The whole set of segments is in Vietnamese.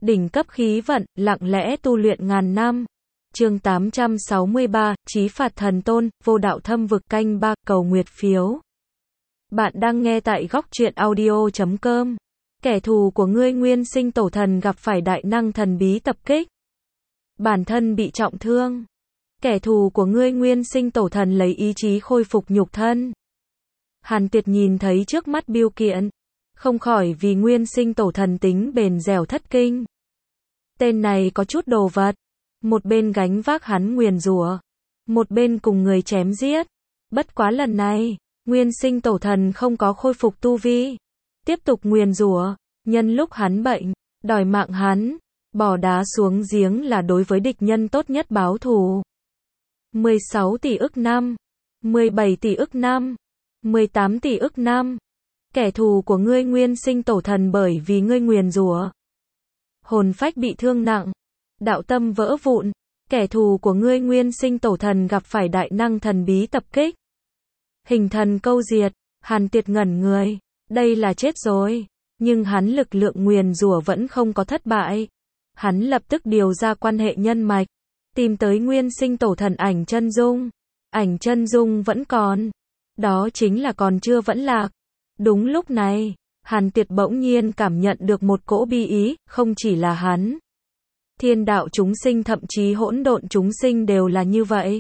Đỉnh cấp khí vận, lặng lẽ tu luyện ngàn năm. Chương 863, Chí phạt thần tôn, vô đạo thâm vực canh 3, cầu nguyệt phiếu. Bạn đang nghe tại góc truyện audio.com. Kẻ thù của ngươi Nguyên Sinh Tổ Thần gặp phải đại năng thần bí tập kích. Bản thân bị trọng thương. Kẻ thù của ngươi Nguyên Sinh Tổ Thần lấy ý chí khôi phục nhục thân. Hàn Tiệt nhìn thấy trước mắt biêu kiện, không khỏi vì Nguyên Sinh Tổ Thần tính bền dẻo thất kinh. Tên này có chút đồ vật. Một bên gánh vác hắn nguyền rủa, một bên cùng người chém giết. Bất quá lần này, Nguyên Sinh Tổ Thần không có khôi phục tu vi, tiếp tục nguyền rủa, nhân lúc hắn bệnh, đòi mạng hắn, bỏ đá xuống giếng là đối với địch nhân tốt nhất báo thù. 16 tỷ ức năm, 17 tỷ ức năm, 18 tỷ ức năm. Kẻ thù của ngươi Nguyên Sinh Tổ Thần bởi vì ngươi nguyền rủa, hồn phách bị thương nặng, đạo tâm vỡ vụn. Kẻ thù của ngươi Nguyên Sinh Tổ Thần gặp phải đại năng thần bí tập kích. Hình thần câu diệt, Hàn Tiệt ngẩn người, đây là chết rồi, nhưng hắn lực lượng nguyền rủa vẫn không có thất bại. Hắn lập tức điều ra quan hệ nhân mạch, tìm tới Nguyên Sinh Tổ Thần ảnh chân dung. Ảnh chân dung vẫn còn, đó chính là còn chưa vẫn lạc. Đúng lúc này, Hàn Tiệt bỗng nhiên cảm nhận được một cỗ bi ý, không chỉ là hắn. Thiên đạo chúng sinh thậm chí hỗn độn chúng sinh đều là như vậy.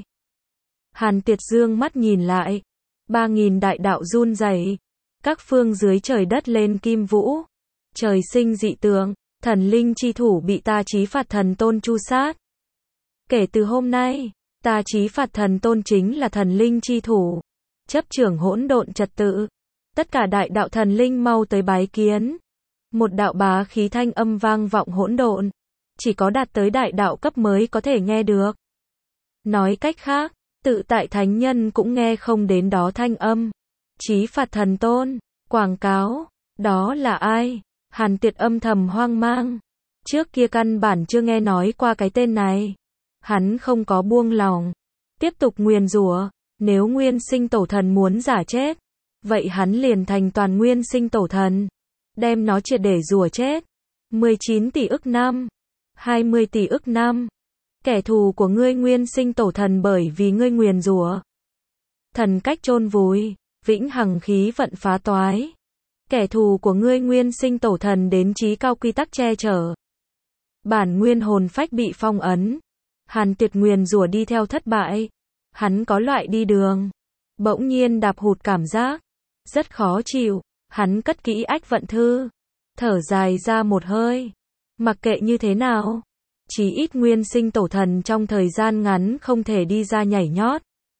Hàn Tiệt dương mắt nhìn lại, 3000 đại đạo run rẩy, các phương dưới trời đất lên kim vũ, trời sinh dị tượng, thần linh chi thủ bị ta Chí phạt thần tôn tru sát. Kể từ hôm nay, ta Chí phạt thần tôn chính là thần linh chi thủ, chấp trưởng hỗn độn trật tự. Tất cả đại đạo thần linh mau tới bái kiến. Một đạo bá khí thanh âm vang vọng hỗn độn, chỉ có đạt tới đại đạo cấp mới có thể nghe được. Nói cách khác, tự tại thánh nhân cũng nghe không đến đó thanh âm. Chí phạt thần tôn, quảng cáo, đó là ai? Hàn Tiệt âm thầm hoang mang. Trước kia căn bản chưa nghe nói qua cái tên này. Hắn không có buông lòng, tiếp tục nguyền rủa. Nếu Nguyên Sinh Tổ Thần muốn giả chết, vậy hắn liền thành toàn Nguyên Sinh Tổ Thần, đem nó triệt để rủa chết. 19 tỷ ức năm, 20 tỷ ức năm. Kẻ thù của ngươi Nguyên Sinh Tổ Thần bởi vì ngươi nguyền rủa, thần cách chôn vùi, vĩnh hằng khí vận phá toái. Kẻ thù của ngươi Nguyên Sinh Tổ Thần đến chí cao quy tắc che chở, bản nguyên hồn phách bị phong ấn. Hàn Tiệt nguyền rủa đi theo thất bại, hắn có loại đi đường bỗng nhiên đạp hụt cảm giác, rất khó chịu. Hắn cất kỹ ách vận thư, thở dài ra một hơi. Mặc kệ như thế nào, chí ít Nguyên Sinh Tổ Thần trong thời gian ngắn không thể đi ra nhảy nhót.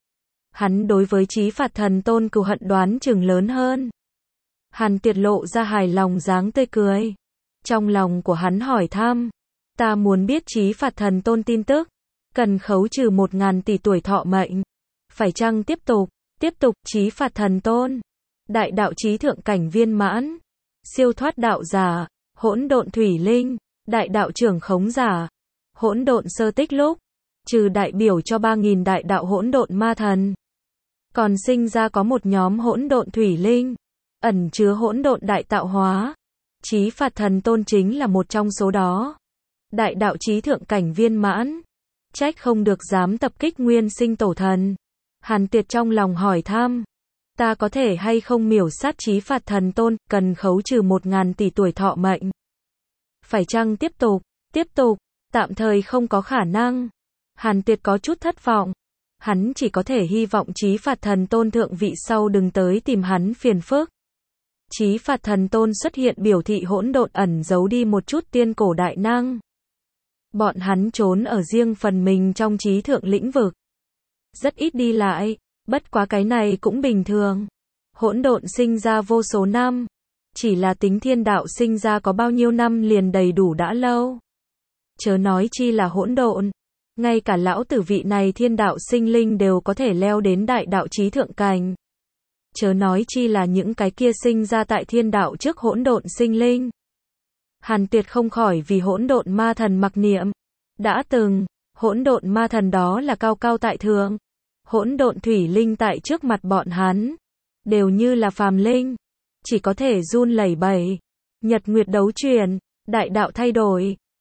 Hắn đối với Chí phạt thần tôn cừu hận đoán chừng lớn hơn. Hàn Tiệt lộ ra hài lòng dáng tươi cười. Trong lòng của hắn hỏi thăm, ta muốn biết Chí phạt thần tôn tin tức, cần khấu trừ 1000 tỷ tuổi thọ mệnh. Phải chăng tiếp tục? Tiếp tục. Chí phạt thần tôn, đại đạo chí thượng cảnh viên mãn, siêu thoát đạo giả, hỗn độn thủy linh, đại đạo trưởng khống giả, hỗn độn sơ tích lúc, trừ đại biểu cho 3000 đại đạo hỗn độn ma thần, còn sinh ra có một nhóm hỗn độn thủy linh, ẩn chứa hỗn độn đại tạo hóa. Chí phạt thần tôn chính là một trong số đó. Đại đạo chí thượng cảnh viên mãn, trách không được dám tập kích Nguyên Sinh Tổ Thần. Hàn Tiệt trong lòng hỏi thăm, ta có thể hay không miểu sát Chí phạt thần tôn, cần khấu trừ 1000 tỷ tuổi thọ mệnh. Phải chăng tiếp tục? Tiếp tục, tạm thời không có khả năng. Hàn Tiệt có chút thất vọng. Hắn chỉ có thể hy vọng Chí phạt thần tôn thượng vị sau đừng tới tìm hắn phiền phức. Chí phạt thần tôn xuất hiện biểu thị hỗn độn ẩn giấu đi một chút tiên cổ đại năng. Bọn hắn trốn ở riêng phần mình trong trí thượng lĩnh vực, rất ít đi lại, bất quá cái này cũng bình thường. Hỗn độn sinh ra vô số năm, chỉ là tính thiên đạo sinh ra có bao nhiêu năm liền đầy đủ đã lâu. Chớ nói chi là hỗn độn, ngay cả lão tử vị này thiên đạo sinh linh đều có thể leo đến đại đạo chí thượng cảnh. Chớ nói chi là những cái kia sinh ra tại thiên đạo trước hỗn độn sinh linh. Hàn Tiệt không khỏi vì hỗn độn ma thần mặc niệm. Đã từng, hỗn độn ma thần đó là cao cao tại thượng. Hỗn độn thủy linh tại trước mặt bọn hắn, đều như là phàm linh, chỉ có thể run lẩy bẩy. Nhật nguyệt đấu chuyển, đại đạo thay đổi,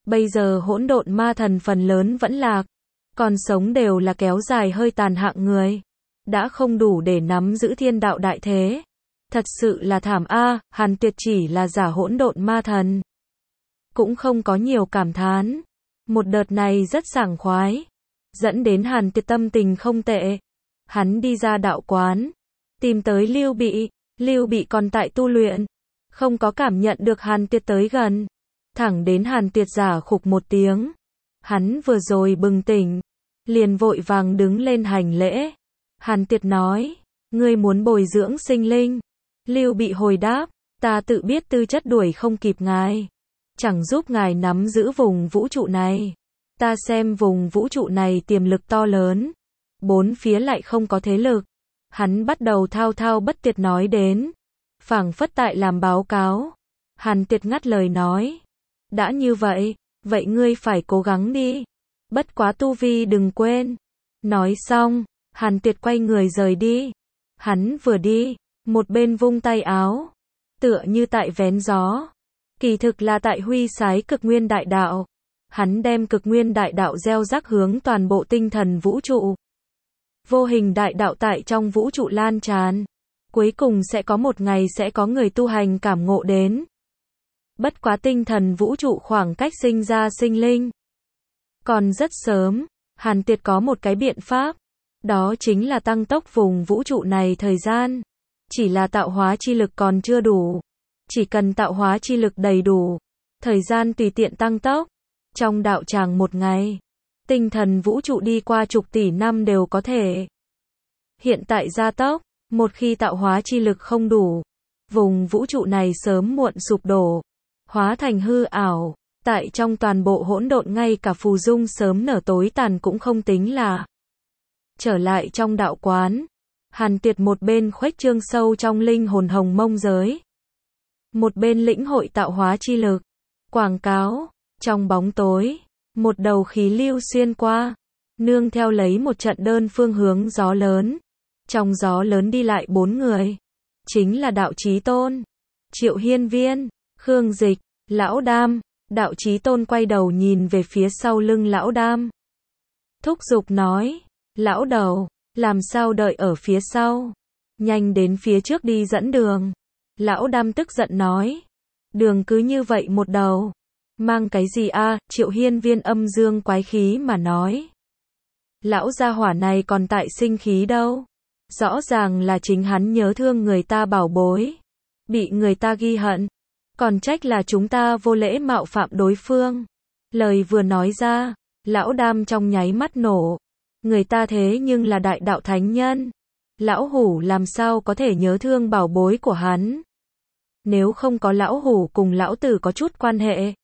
Bây giờ hỗn độn ma thần phần lớn vẫn lạc, còn sống đều là kéo dài hơi tàn hạng người, đã không đủ để nắm giữ thiên đạo đại thế. Thật sự là thảm a, Hàn Tuyệt chỉ là giả hỗn độn ma thần. Cũng không có nhiều cảm thán. Một đợt này rất sảng khoái, dẫn đến Hàn Tuyệt tâm tình không tệ. Hắn đi ra đạo quán, tìm tới Lưu Bị, Lưu Bị còn tại tu luyện, không có cảm nhận được Hàn Tuyệt tới gần. Thẳng đến Hàn Tuyệt giả khục một tiếng, hắn vừa rồi bừng tỉnh, liền vội vàng đứng lên hành lễ. Hàn Tuyệt nói, ngươi muốn bồi dưỡng sinh linh. Lưu Bị hồi đáp, ta tự biết tư chất đuổi không kịp ngài, chẳng giúp ngài nắm giữ vùng vũ trụ này. Ta xem vùng vũ trụ này tiềm lực to lớn, bốn phía lại không có thế lực. Hắn bắt đầu thao thao bất tuyệt nói đến, phảng phất tại làm báo cáo. Hàn Tuyệt ngắt lời nói, đã như vậy, vậy ngươi phải cố gắng đi. Bất quá tu vi đừng quên. Nói xong, Hàn Tuyệt quay người rời đi. Hắn vừa đi, một bên vung tay áo, tựa như tại vén gió. Kỳ thực là tại huy sái cực nguyên đại đạo. Hắn đem cực nguyên đại đạo gieo rắc hướng toàn bộ tinh thần vũ trụ. Vô hình đại đạo tại trong vũ trụ lan tràn. Cuối cùng sẽ có một ngày sẽ có người tu hành cảm ngộ đến. Bất quá tinh thần vũ trụ khoảng cách sinh ra sinh linh còn rất sớm. Hàn Tuyệt có một cái biện pháp, đó chính là tăng tốc vùng vũ trụ này thời gian. Chỉ là tạo hóa chi lực còn chưa đủ. Chỉ cần tạo hóa chi lực đầy đủ, thời gian tùy tiện tăng tốc. Trong đạo tràng một ngày, tinh thần vũ trụ đi qua chục tỷ năm đều có thể. Hiện tại gia tốc, một khi tạo hóa chi lực không đủ, vùng vũ trụ này sớm muộn sụp đổ, hóa thành hư ảo. Tại trong toàn bộ hỗn độn ngay cả phù dung sớm nở tối tàn cũng không tính là. Trở lại trong đạo quán, Hàn Tuyệt một bên khuếch trương sâu trong linh hồn hồng mông giới, một bên lĩnh hội tạo hóa chi lực. Quảng cáo, trong bóng tối, một đầu khí lưu xuyên qua, nương theo lấy một trận đơn phương hướng gió lớn. Trong gió lớn đi lại 4 người, chính là Đạo Chí Tôn, Triệu Hiên Viên, Khương Dịch, Lão Đam. Đạo Chí Tôn quay đầu nhìn về phía sau lưng Lão Đam, thúc giục nói, lão đầu, làm sao đợi ở phía sau, nhanh đến phía trước đi dẫn đường. Lão Đam tức giận nói, đường cứ như vậy một đầu, mang cái gì a? Triệu Hiên Viên âm dương quái khí mà nói, lão gia hỏa này còn tại sinh khí đâu, rõ ràng là chính hắn nhớ thương người ta bảo bối, bị người ta ghi hận, còn trách là chúng ta vô lễ mạo phạm đối phương. Lời vừa nói ra, Lão Đam trong nháy mắt nổ, người ta thế nhưng là đại đạo thánh nhân, lão hủ làm sao có thể nhớ thương bảo bối của hắn. Nếu không có lão hủ cùng lão tử có chút quan hệ,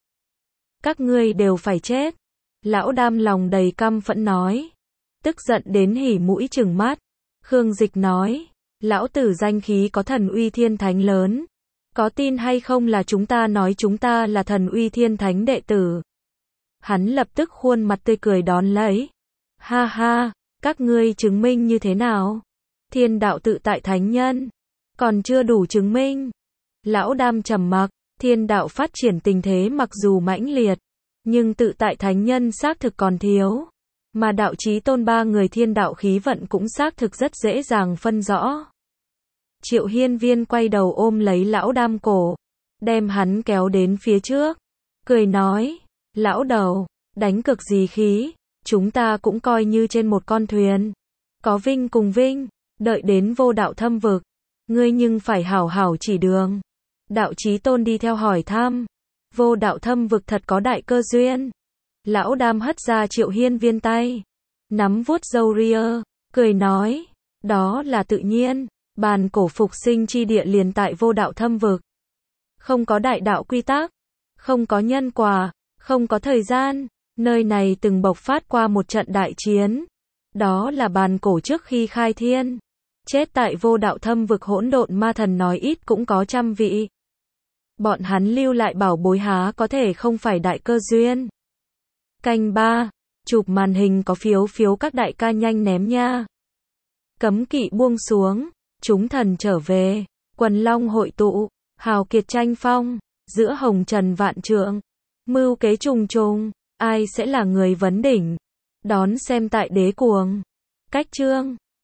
các ngươi đều phải chết. Lão Đam lòng đầy căm phẫn nói, tức giận đến hỉ mũi trừng mắt. Khương Dịch nói, lão tử danh khí có thần uy thiên thánh lớn, có tin hay không là chúng ta nói chúng ta là thần uy thiên thánh đệ tử. Hắn lập tức khuôn mặt tươi cười đón lấy. Ha ha, các ngươi chứng minh như thế nào? Thiên đạo tự tại thánh nhân, còn chưa đủ chứng minh. Lão Đam trầm mặc, thiên đạo phát triển tình thế mặc dù mãnh liệt, nhưng tự tại thánh nhân xác thực còn thiếu. Mà Đạo Chí Tôn 3 người thiên đạo khí vận cũng xác thực rất dễ dàng phân rõ. Triệu Hiên Viên quay đầu ôm lấy Lão Đam cổ, đem hắn kéo đến phía trước, cười nói, lão đầu, đánh cực gì khí, chúng ta cũng coi như trên một con thuyền, có vinh cùng vinh, đợi đến vô đạo thâm vực, ngươi nhưng phải hảo hảo chỉ đường. Đạo Chí Tôn đi theo hỏi thăm, vô đạo thâm vực thật có đại cơ duyên. Lão Đam hất ra Triệu Hiên Viên tay, nắm vuốt râu ria, cười nói, đó là tự nhiên. Bàn cổ phục sinh chi địa liền tại vô đạo thâm vực. Không có đại đạo quy tắc, không có nhân quả, không có thời gian, nơi này từng bộc phát qua một trận đại chiến. Đó là bàn cổ trước khi khai thiên. Chết tại vô đạo thâm vực hỗn độn ma thần nói ít cũng có 100 vị. Bọn hắn lưu lại bảo bối há có thể không phải đại cơ duyên. Canh 3, chụp màn hình có phiếu các đại ca nhanh ném nha. Cấm kỵ buông xuống. Chúng thần trở về, quần long hội tụ, hào kiệt tranh phong, giữa hồng trần vạn trượng, Mưu kế trùng trùng, ai sẽ là người vấn đỉnh? Đón xem tại Đế Cuồng. Cách chương